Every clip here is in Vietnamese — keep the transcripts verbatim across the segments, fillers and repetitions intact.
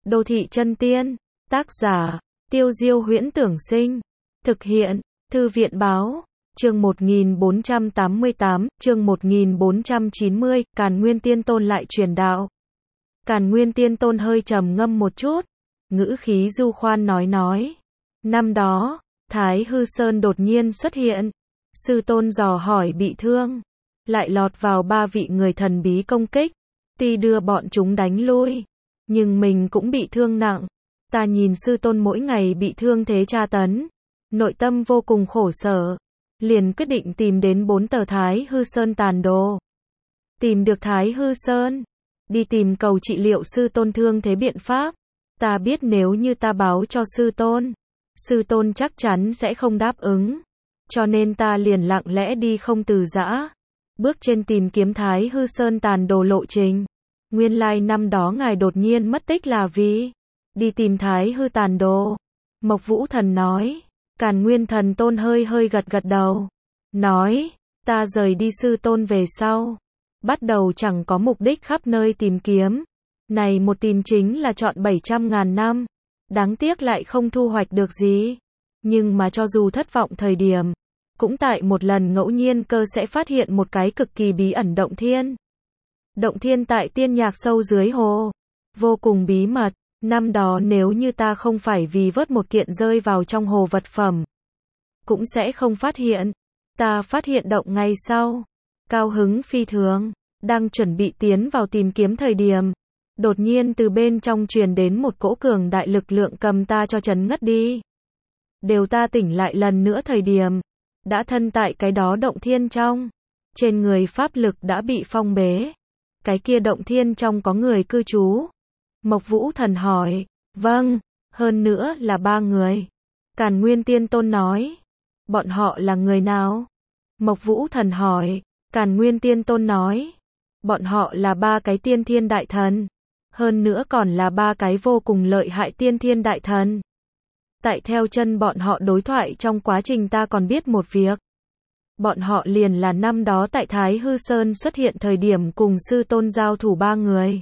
Đô thị chân tiên, tác giả, Tiêu Diêu Huyễn Tưởng Sinh, thực hiện, Thư viện Báo, chương một nghìn bốn trăm tám mươi tám, chương một nghìn bốn trăm chín mươi, Càn Nguyên Tiên Tôn lại truyền đạo. Càn Nguyên Tiên Tôn hơi trầm ngâm một chút, ngữ khí du khoan nói nói. Năm đó, Thái Hư Sơn đột nhiên xuất hiện, sư tôn dò hỏi bị thương, lại lọt vào ba vị người thần bí công kích, tuy đưa bọn chúng đánh lui, nhưng mình cũng bị thương nặng. Ta nhìn sư tôn mỗi ngày bị thương thế tra tấn, nội tâm vô cùng khổ sở, liền quyết định tìm đến bốn tờ Thái Hư Sơn tàn đồ. Tìm được Thái Hư Sơn, đi tìm cầu trị liệu sư tôn thương thế biện pháp. Ta biết nếu như ta báo cho sư tôn, sư tôn chắc chắn sẽ không đáp ứng, cho nên ta liền lặng lẽ đi không từ giã, bước trên tìm kiếm Thái Hư Sơn tàn đồ lộ trình. Nguyên lai năm đó ngài đột nhiên mất tích là vì đi tìm Thái Hư tàn đồ. Mộc Vũ Thần nói. Càn Nguyên Thần Tôn hơi hơi gật gật đầu, nói, ta rời đi sư tôn về sau, bắt đầu chẳng có mục đích khắp nơi tìm kiếm. Này một tìm chính là trọn bảy trăm ngàn năm, đáng tiếc lại không thu hoạch được gì. Nhưng mà cho dù thất vọng thời điểm, cũng tại một lần ngẫu nhiên cơ sẽ phát hiện một cái cực kỳ bí ẩn động thiên. Động thiên tại tiên nhạc sâu dưới hồ, vô cùng bí mật. Năm đó nếu như ta không phải vì vớt một kiện rơi vào trong hồ vật phẩm, cũng sẽ không phát hiện. Ta phát hiện động ngay sau, cao hứng phi thường, đang chuẩn bị tiến vào tìm kiếm thời điểm, đột nhiên từ bên trong truyền đến một cỗ cường đại lực lượng cầm ta cho chấn ngất đi. Đều ta tỉnh lại lần nữa thời điểm, đã thân tại cái đó động thiên trong, trên người pháp lực đã bị phong bế. Cái kia động thiên trong có người cư trú. Mộc Vũ Thần hỏi, vâng, hơn nữa là ba người. Càn Nguyên Tiên Tôn nói, bọn họ là người nào? Mộc Vũ Thần hỏi, Càn Nguyên Tiên Tôn nói, bọn họ là ba cái tiên thiên đại thần, hơn nữa còn là ba cái vô cùng lợi hại tiên thiên đại thần. Tại theo chân bọn họ đối thoại trong quá trình ta còn biết một việc. Bọn họ liền là năm đó tại Thái Hư Sơn xuất hiện thời điểm cùng sư tôn giao thủ ba người.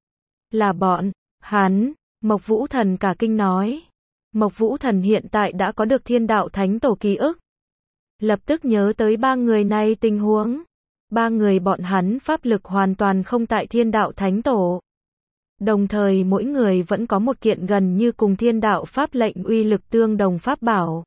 Là bọn, hắn, Mộc Vũ Thần cả kinh nói. Mộc Vũ Thần hiện tại đã có được thiên đạo thánh tổ ký ức. Lập tức nhớ tới ba người này tình huống. Ba người bọn hắn pháp lực hoàn toàn không tại thiên đạo thánh tổ. Đồng thời mỗi người vẫn có một kiện gần như cùng thiên đạo pháp lệnh uy lực tương đồng pháp bảo.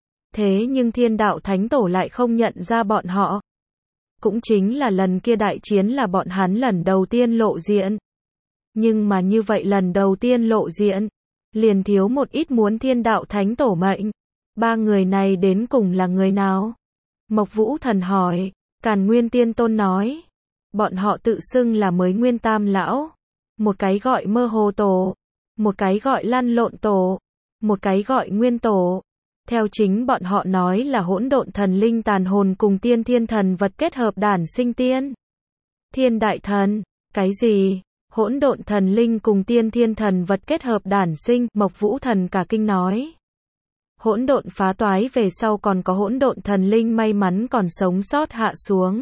Thế nhưng thiên đạo thánh tổ lại không nhận ra bọn họ. Cũng chính là lần kia đại chiến là bọn hắn lần đầu tiên lộ diện. Nhưng mà như vậy lần đầu tiên lộ diện, liền thiếu một ít muốn thiên đạo thánh tổ mệnh. Ba người này đến cùng là người nào? Mộc Vũ Thần hỏi. Càn Nguyên Tiên Tôn nói, bọn họ tự xưng là mới Nguyên Tam Lão. Một cái gọi mơ hồ tổ, một cái gọi lăn lộn tổ, một cái gọi nguyên tổ. Theo chính bọn họ nói là hỗn độn thần linh tàn hồn cùng tiên thiên thần vật kết hợp đản sinh tiên thiên đại thần. Cái gì? Hỗn độn thần linh cùng tiên thiên thần vật kết hợp đản sinh? Mộc Vũ Thần cả kinh nói. Hỗn độn phá toái về sau còn có hỗn độn thần linh may mắn còn sống sót hạ xuống.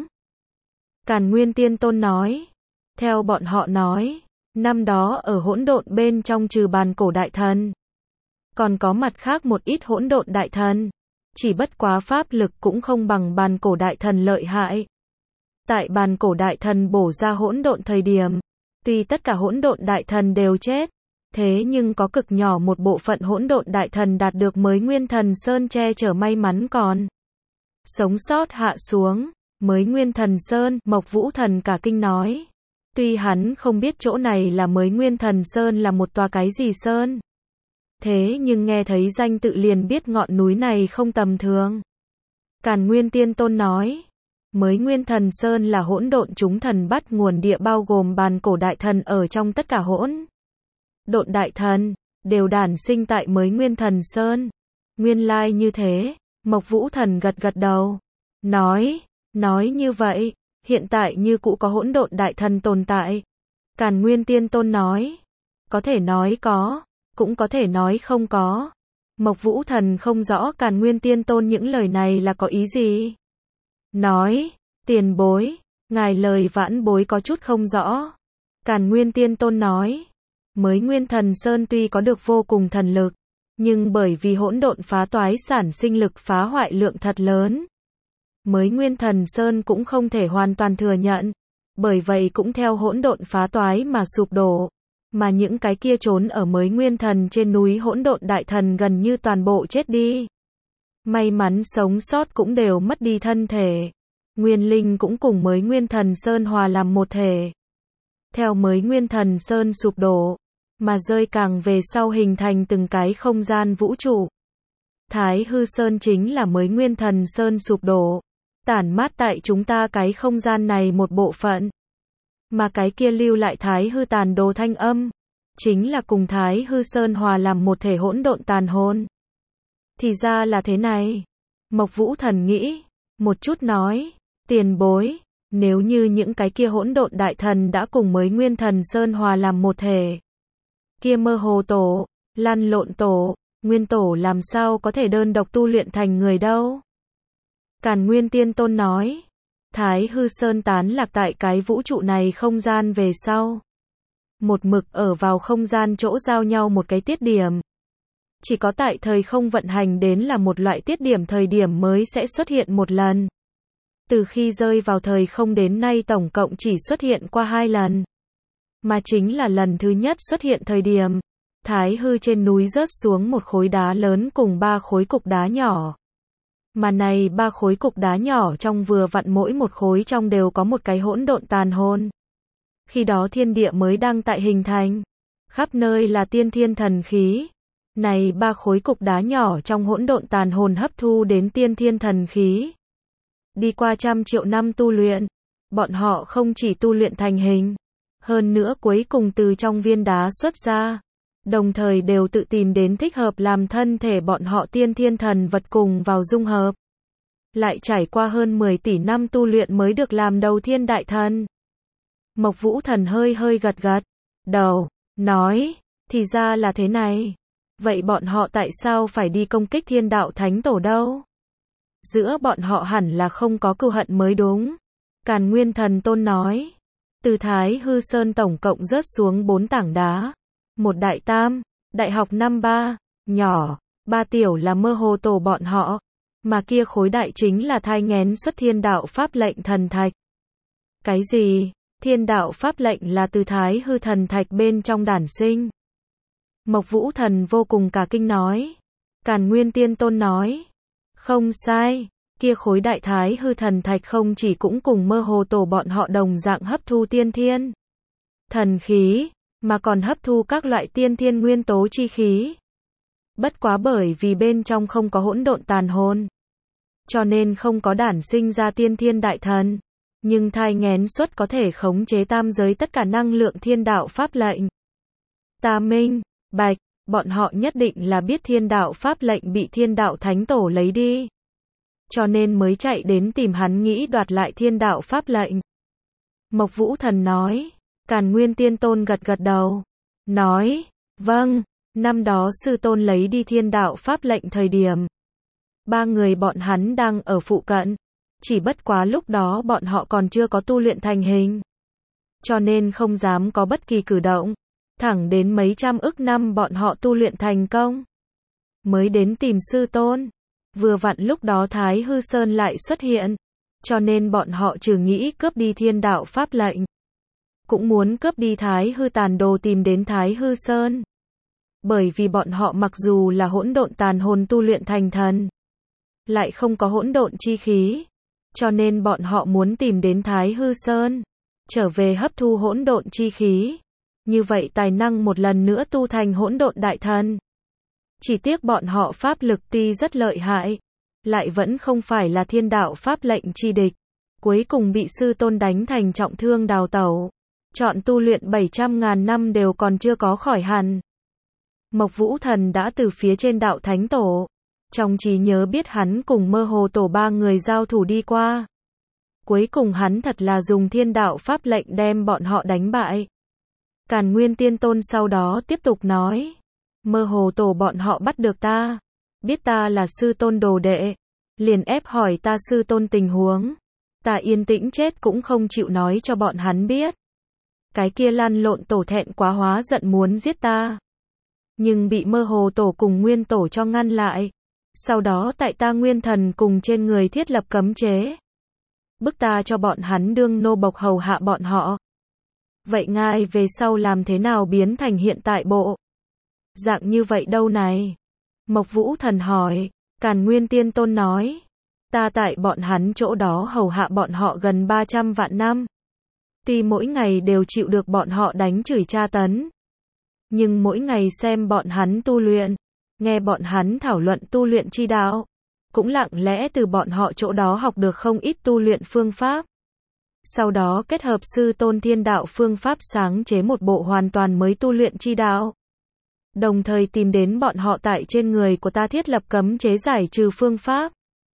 Càn Nguyên Tiên Tôn nói. Theo bọn họ nói, năm đó ở hỗn độn bên trong trừ bàn cổ đại thần, còn có mặt khác một ít hỗn độn đại thần, chỉ bất quá pháp lực cũng không bằng bàn cổ đại thần lợi hại. Tại bàn cổ đại thần bổ ra hỗn độn thời điểm, tuy tất cả hỗn độn đại thần đều chết, thế nhưng có cực nhỏ một bộ phận hỗn độn đại thần đạt được mới Nguyên Thần Sơn che chở may mắn còn sống sót hạ xuống. Mới Nguyên Thần Sơn, Mộc Vũ Thần cả kinh nói. Tuy hắn không biết chỗ này là mới Nguyên Thần Sơn là một tòa cái gì sơn, thế nhưng nghe thấy danh tự liền biết ngọn núi này không tầm thường. Càn Nguyên Tiên Tôn nói, mới Nguyên Thần Sơn là hỗn độn chúng thần bắt nguồn địa, bao gồm bàn cổ đại thần ở trong tất cả hỗn độn đại thần, đều đản sinh tại mới Nguyên Thần Sơn. Nguyên lai như thế. Mộc Vũ Thần gật gật đầu, nói, nói như vậy, hiện tại như cũ có hỗn độn đại thần tồn tại. Càn Nguyên Tiên Tôn nói, có thể nói có, cũng có thể nói không có. Mộc Vũ Thần không rõ Càn Nguyên Tiên Tôn những lời này là có ý gì. Nói, tiền bối, ngài lời vãn bối có chút không rõ. Càn Nguyên Tiên Tôn nói, Mới Nguyên Thần Sơn tuy có được vô cùng thần lực, nhưng bởi vì hỗn độn phá toái sản sinh lực phá hoại lượng thật lớn. Mới Nguyên Thần Sơn cũng không thể hoàn toàn thừa nhận, bởi vậy cũng theo hỗn độn phá toái mà sụp đổ. Mà những cái kia trốn ở Mới Nguyên Thần trên núi hỗn độn đại thần gần như toàn bộ chết đi. May mắn sống sót cũng đều mất đi thân thể. Nguyên linh cũng cùng Mới Nguyên Thần Sơn hòa làm một thể. Theo Mới Nguyên Thần Sơn sụp đổ, mà rơi càng về sau hình thành từng cái không gian vũ trụ. Thái Hư Sơn chính là Mới Nguyên Thần Sơn sụp đổ, tản mát tại chúng ta cái không gian này một bộ phận. Mà cái kia lưu lại Thái Hư tàn đồ thanh âm, chính là cùng Thái Hư Sơn hòa làm một thể hỗn độn tàn hồn. Thì ra là thế này. Mộc Vũ Thần nghĩ, một chút nói, tiền bối, nếu như những cái kia hỗn độn đại thần đã cùng Mới Nguyên Thần Sơn hòa làm một thể. Kia Mơ Hồ Tổ, Lăn Lộn Tổ, Nguyên Tổ làm sao có thể đơn độc tu luyện thành người đâu. Càn Nguyên Tiên Tôn nói, Thái Hư Sơn tán lạc tại cái vũ trụ này không gian về sau. Một mực ở vào không gian chỗ giao nhau một cái tiết điểm. Chỉ có tại thời không vận hành đến là một loại tiết điểm thời điểm mới sẽ xuất hiện một lần. Từ khi rơi vào thời không đến nay tổng cộng chỉ xuất hiện qua hai lần. Mà chính là lần thứ nhất xuất hiện thời điểm, Thái Hư trên núi rớt xuống một khối đá lớn cùng ba khối cục đá nhỏ. Mà này ba khối cục đá nhỏ trong vừa vặn mỗi một khối trong đều có một cái hỗn độn tàn hồn. Khi đó thiên địa mới đang tại hình thành, khắp nơi là tiên thiên thần khí. Này ba khối cục đá nhỏ trong hỗn độn tàn hồn hấp thu đến tiên thiên thần khí. Đi qua trăm triệu năm tu luyện, bọn họ không chỉ tu luyện thành hình, hơn nữa cuối cùng từ trong viên đá xuất ra, đồng thời đều tự tìm đến thích hợp làm thân thể bọn họ tiên thiên thần vật cùng vào dung hợp. Lại trải qua hơn mười tỷ năm tu luyện mới được làm đầu thiên đại thần. Mộc Vũ Thần hơi hơi gật gật đầu, nói, thì ra là thế này. Vậy bọn họ tại sao phải đi công kích Thiên Đạo Thánh Tổ đâu? Giữa bọn họ hẳn là không có cừu hận mới đúng. Càn Nguyên Thần Tôn nói, từ Thái Hư Sơn tổng cộng rớt xuống bốn tảng đá. Một đại tam, đại học năm ba, nhỏ, ba tiểu là Mơ Hồ Tổ bọn họ. Mà kia khối đại chính là thai nghén xuất Thiên Đạo Pháp lệnh thần thạch. Cái gì? Thiên Đạo Pháp lệnh là từ Thái Hư thần thạch bên trong đản sinh. Mộc Vũ Thần vô cùng cả kinh nói. Càn Nguyên Tiên Tôn nói, không sai, kia khối đại Thái Hư thần thạch không chỉ cũng cùng Mơ Hồ Tổ bọn họ đồng dạng hấp thu tiên thiên thần khí, mà còn hấp thu các loại tiên thiên nguyên tố chi khí. Bất quá bởi vì bên trong không có hỗn độn tàn hồn, cho nên không có đản sinh ra tiên thiên đại thần, nhưng thai nghén xuất có thể khống chế tam giới tất cả năng lượng Thiên Đạo Pháp lệnh. Ta minh bạch, bọn họ nhất định là biết Thiên Đạo Pháp lệnh bị Thiên Đạo Thánh Tổ lấy đi, cho nên mới chạy đến tìm hắn nghĩ đoạt lại Thiên Đạo Pháp lệnh. Mộc Vũ Thần nói. Càn Nguyên Tiên Tôn gật gật đầu, nói, vâng, năm đó sư tôn lấy đi Thiên Đạo Pháp lệnh thời điểm, ba người bọn hắn đang ở phụ cận, chỉ bất quá lúc đó bọn họ còn chưa có tu luyện thành hình, cho nên không dám có bất kỳ cử động, thẳng đến mấy trăm ức năm bọn họ tu luyện thành công, mới đến tìm sư tôn. Vừa vặn lúc đó Thái Hư Sơn lại xuất hiện, cho nên bọn họ trừ nghĩ cướp đi Thiên Đạo Pháp lệnh, cũng muốn cướp đi Thái Hư tàn đồ tìm đến Thái Hư Sơn. Bởi vì bọn họ mặc dù là hỗn độn tàn hồn tu luyện thành thần, lại không có hỗn độn chi khí, cho nên bọn họ muốn tìm đến Thái Hư Sơn, trở về hấp thu hỗn độn chi khí, như vậy tài năng một lần nữa tu thành hỗn độn đại thần. Chỉ tiếc bọn họ pháp lực tuy rất lợi hại, lại vẫn không phải là Thiên Đạo Pháp lệnh chi địch, cuối cùng bị sư tôn đánh thành trọng thương đào tẩu. Chọn tu luyện bảy trăm ngàn năm đều còn chưa có khỏi hẳn. Mộc Vũ Thần đã từ phía trên Đạo Thánh Tổ, trong trí nhớ biết hắn cùng Mơ Hồ Tổ ba người giao thủ đi qua. Cuối cùng hắn thật là dùng Thiên Đạo Pháp lệnh đem bọn họ đánh bại. Càn Nguyên Tiên Tôn sau đó tiếp tục nói, Mơ Hồ Tổ bọn họ bắt được ta, biết ta là sư tôn đồ đệ, liền ép hỏi ta sư tôn tình huống. Ta yên tĩnh chết cũng không chịu nói cho bọn hắn biết. Cái kia lăn lộn tổ thẹn quá hóa giận muốn giết ta. Nhưng bị mơ hồ tổ cùng nguyên tổ cho ngăn lại. Sau đó tại ta nguyên thần cùng trên người thiết lập cấm chế. Bức ta cho bọn hắn đương nô bộc hầu hạ bọn họ. Vậy ngài về sau làm thế nào biến thành hiện tại bộ dạng như vậy đâu này? Mộc Vũ Thần hỏi. Càn Nguyên Tiên Tôn nói. Ta tại bọn hắn chỗ đó hầu hạ bọn họ gần ba trăm vạn năm. Tuy mỗi ngày đều chịu được bọn họ đánh chửi tra tấn. Nhưng mỗi ngày xem bọn hắn tu luyện. Nghe bọn hắn thảo luận tu luyện chi đạo. Cũng lặng lẽ từ bọn họ chỗ đó học được không ít tu luyện phương pháp. Sau đó kết hợp sư tôn thiên đạo phương pháp sáng chế một bộ hoàn toàn mới tu luyện chi đạo. Đồng thời tìm đến bọn họ tại trên người của ta thiết lập cấm chế giải trừ phương pháp.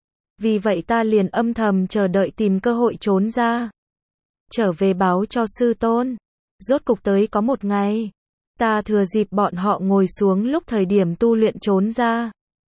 Vì vậy ta liền âm thầm chờ đợi tìm cơ hội trốn ra. Trở về báo cho sư tôn. Rốt cục tới có một ngày. Ta thừa dịp bọn họ ngồi xuống lúc thời điểm tu luyện trốn ra.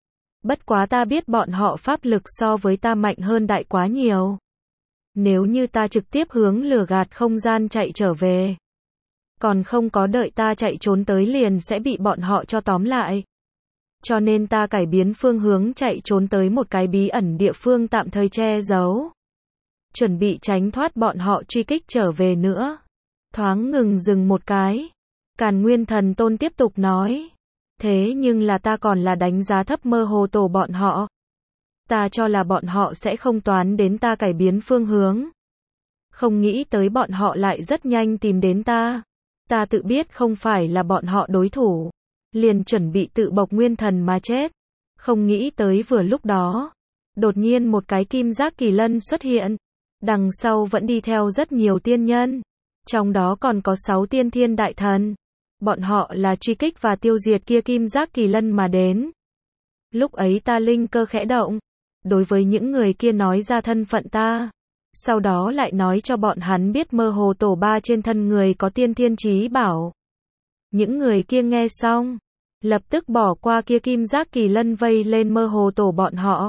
Bất quá ta biết bọn họ pháp lực so với ta mạnh hơn đại quá nhiều. Nếu như ta trực tiếp hướng lừa gạt không gian chạy trở về. Còn không có đợi ta chạy trốn tới liền sẽ bị bọn họ cho tóm lại. Cho nên ta cải biến phương hướng chạy trốn tới một cái bí ẩn địa phương tạm thời che giấu. Chuẩn bị tránh thoát bọn họ truy kích trở về nữa. Thoáng ngừng dừng một cái. Càn Nguyên Thần Tôn tiếp tục nói. Thế nhưng là ta còn là đánh giá thấp mơ hồ tổ bọn họ. Ta cho là bọn họ sẽ không toán đến ta cải biến phương hướng. Không nghĩ tới bọn họ lại rất nhanh tìm đến ta. Ta tự biết không phải là bọn họ đối thủ. Liền chuẩn bị tự bộc nguyên thần mà chết. Không nghĩ tới vừa lúc đó. Đột nhiên một cái kim giác kỳ lân xuất hiện. Đằng sau vẫn đi theo rất nhiều tiên nhân. Trong đó còn có sáu tiên thiên đại thần. Bọn họ là truy kích và tiêu diệt kia kim giác kỳ lân mà đến. Lúc ấy ta linh cơ khẽ động. Đối với những người kia nói ra thân phận ta. Sau đó lại nói cho bọn hắn biết mơ hồ tổ ba trên thân người có tiên thiên chí bảo. Những người kia nghe xong. Lập tức bỏ qua kia kim giác kỳ lân vây lên mơ hồ tổ bọn họ.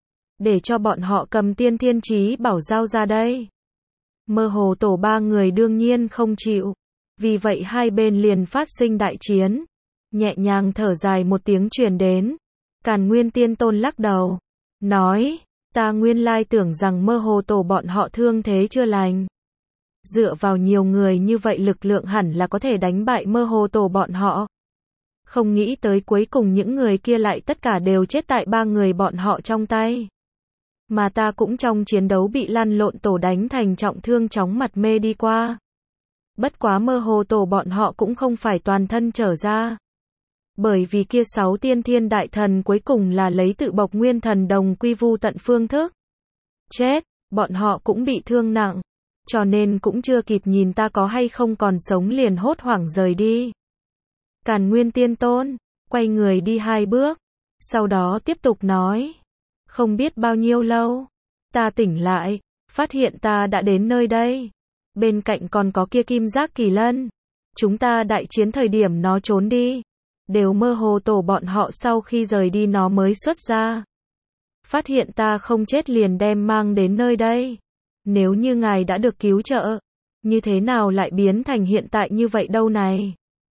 Để cho bọn họ cầm tiên thiên chí bảo giao ra đây. Mơ hồ tổ ba người đương nhiên không chịu. Vì vậy hai bên liền phát sinh đại chiến. Nhẹ nhàng thở dài một tiếng truyền đến. Càn Nguyên Tiên Tôn lắc đầu. Nói, ta nguyên lai tưởng rằng mơ hồ tổ bọn họ thương thế chưa lành. Dựa vào nhiều người như vậy lực lượng hẳn là có thể đánh bại mơ hồ tổ bọn họ. Không nghĩ tới cuối cùng những người kia lại tất cả đều chết tại ba người bọn họ trong tay. Mà ta cũng trong chiến đấu bị lăn lộn tổ đánh thành trọng thương chóng mặt mê đi qua. Bất quá mơ hồ tổ bọn họ cũng không phải toàn thân trở ra. Bởi vì kia sáu tiên thiên đại thần cuối cùng là lấy tự bộc nguyên thần đồng quy vu tận phương thức. Chết, bọn họ cũng bị thương nặng. Cho nên cũng chưa kịp nhìn ta có hay không còn sống liền hốt hoảng rời đi. Càn Nguyên Tiên Tôn, quay người đi hai bước. Sau đó tiếp tục nói. Không biết bao nhiêu lâu. Ta tỉnh lại, phát hiện ta đã đến nơi đây. Bên cạnh còn có kia kim giác kỳ lân. Chúng ta đại chiến thời điểm nó trốn đi. Đều mơ hồ tổ bọn họ sau khi rời đi nó mới xuất ra. Phát hiện ta không chết liền đem mang đến nơi đây. Nếu như ngài đã được cứu trợ, như thế nào lại biến thành hiện tại như vậy đâu này?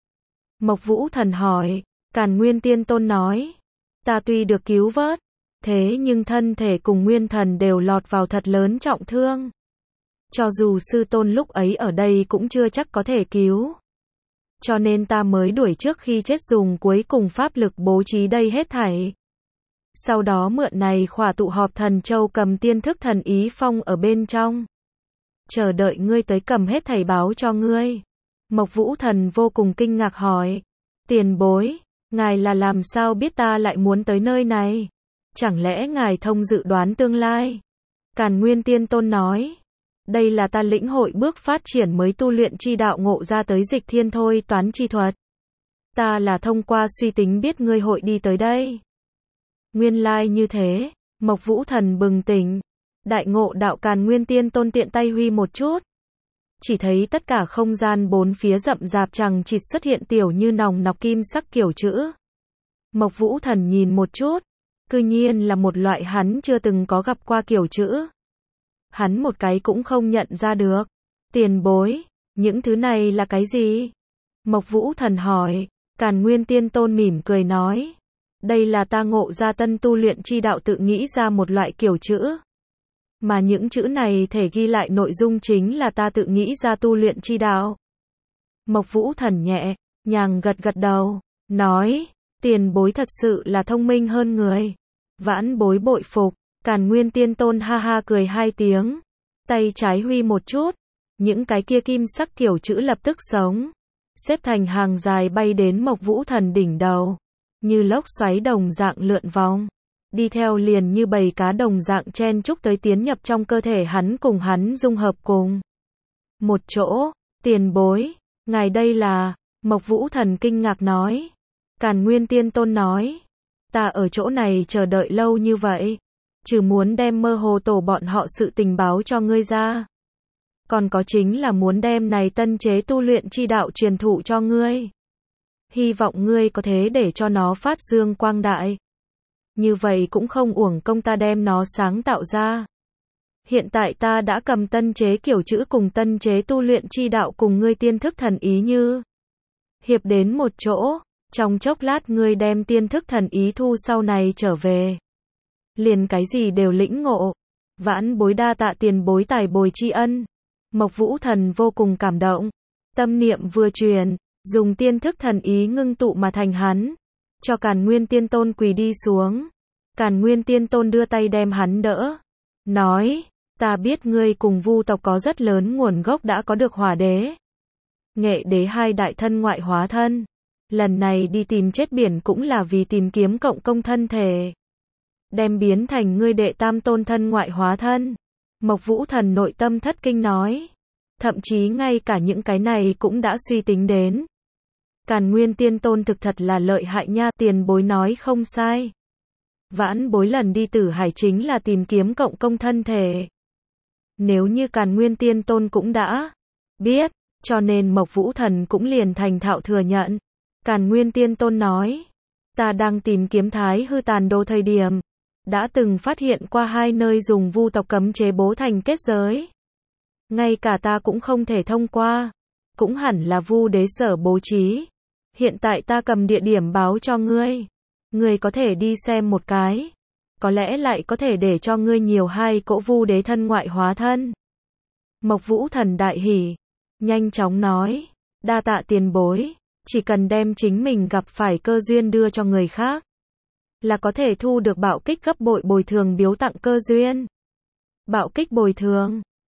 Mộc Vũ Thần hỏi. Càn Nguyên Tiên Tôn nói. Ta tuy được cứu vớt, thế nhưng thân thể cùng nguyên thần đều lọt vào thật lớn trọng thương. Cho dù sư tôn lúc ấy ở đây cũng chưa chắc có thể cứu. Cho nên ta mới đuổi trước khi chết dùng cuối cùng pháp lực bố trí đây hết thảy. Sau đó mượn này khỏa tụ họp thần châu cầm tiên thức thần ý phong ở bên trong. Chờ đợi ngươi tới cầm hết thảy báo cho ngươi. Mộc Vũ Thần vô cùng kinh ngạc hỏi. Tiền bối, ngài là làm sao biết ta lại muốn tới nơi này? Chẳng lẽ ngài thông dự đoán tương lai? Càn Nguyên Tiên Tôn nói. Đây là ta lĩnh hội bước phát triển mới tu luyện chi đạo ngộ ra tới dịch thiên thôi toán chi thuật. Ta là thông qua suy tính biết ngươi hội đi tới đây. Nguyên lai như thế, Mộc Vũ Thần bừng tỉnh. Đại ngộ đạo. Càn Nguyên Tiên Tôn tiện tay huy một chút. Chỉ thấy tất cả không gian bốn phía rậm rạp chằng chịt xuất hiện tiểu như nòng nọc kim sắc kiểu chữ. Mộc Vũ Thần nhìn một chút. Cư nhiên là một loại hắn chưa từng có gặp qua kiểu chữ. Hắn một cái cũng không nhận ra được. Tiền bối, Những thứ này là cái gì? Mộc Vũ Thần hỏi. Càn Nguyên Tiên Tôn mỉm cười nói. Đây là ta ngộ ra tân tu luyện chi đạo tự nghĩ ra một loại kiểu chữ. Mà những chữ này thể ghi lại nội dung chính là ta tự nghĩ ra tu luyện chi đạo. Mộc Vũ Thần nhẹ nhàng gật gật đầu, nói, tiền bối thật sự là thông minh hơn người. Vãn bối bội phục. Càn Nguyên Tiên Tôn ha ha cười hai tiếng, tay trái huy một chút, những cái kia kim sắc kiểu chữ lập tức sống, xếp thành hàng dài bay đến Mộc Vũ Thần đỉnh đầu, như lốc xoáy đồng dạng lượn vòng, đi theo liền như bầy cá đồng dạng chen chúc tới tiến nhập trong cơ thể hắn cùng hắn dung hợp cùng một chỗ. Tiền bối, ngài đây là, Mộc Vũ Thần kinh ngạc nói. Càn Nguyên Tiên Tôn nói, ta ở chỗ này chờ đợi lâu như vậy, trừ muốn đem mơ hồ tổ bọn họ sự tình báo cho ngươi ra, còn có chính là muốn đem này tân chế tu luyện chi đạo truyền thụ cho ngươi. Hy vọng ngươi có thể để cho nó phát dương quang đại. Như vậy cũng không uổng công ta đem nó sáng tạo ra. Hiện tại ta đã cầm tân chế kiểu chữ cùng tân chế tu luyện chi đạo cùng ngươi tiên thức thần ý như hiệp đến một chỗ, trong chốc lát ngươi đem tiên thức thần ý thu sau này trở về, liền cái gì đều lĩnh ngộ. Vãn bối đa tạ tiền bối tài bồi tri ân. Mộc Vũ Thần vô cùng cảm động, tâm niệm vừa truyền, dùng tiên thức thần ý ngưng tụ mà thành hắn, cho Càn Nguyên Tiên Tôn quỳ đi xuống. Càn Nguyên Tiên Tôn đưa tay đem hắn đỡ, nói, ta biết ngươi cùng Vu tộc có rất lớn nguồn gốc đã có được Hỏa Đế, Nghệ Đế hai đại thân ngoại hóa thân, lần này đi tìm chết biển cũng là vì tìm kiếm cộng công thân thể, đem biến thành ngươi đệ tam tôn thân ngoại hóa thân. Mộc Vũ Thần nội tâm thất kinh nói, thậm chí ngay cả những cái này cũng đã suy tính đến. Càn Nguyên Tiên Tôn thực thật là lợi hại nha, tiền bối nói không sai. Vãn bối lần đi Tử Hải chính là tìm kiếm cộng công thân thể. Nếu như Càn Nguyên Tiên Tôn cũng đã biết, cho nên Mộc Vũ Thần cũng liền thành thạo thừa nhận. Càn Nguyên Tiên Tôn nói, ta đang tìm kiếm Thái Hư Tàn Đồ thời điểm, đã từng phát hiện qua hai nơi dùng Vu tộc cấm chế bố thành kết giới. Ngay cả ta cũng không thể thông qua, cũng hẳn là Vu Đế sở bố trí. Hiện tại ta cầm địa điểm báo cho ngươi, ngươi có thể đi xem một cái, có lẽ lại có thể để cho ngươi nhiều hai cỗ Vu Đế thân ngoại hóa thân. Mộc Vũ Thần đại hỉ, nhanh chóng nói, đa tạ tiền bối, chỉ cần đem chính mình gặp phải cơ duyên đưa cho người khác, là có thể thu được bạo kích gấp bội bồi thường biếu tặng cơ duyên. Bạo kích bồi thường.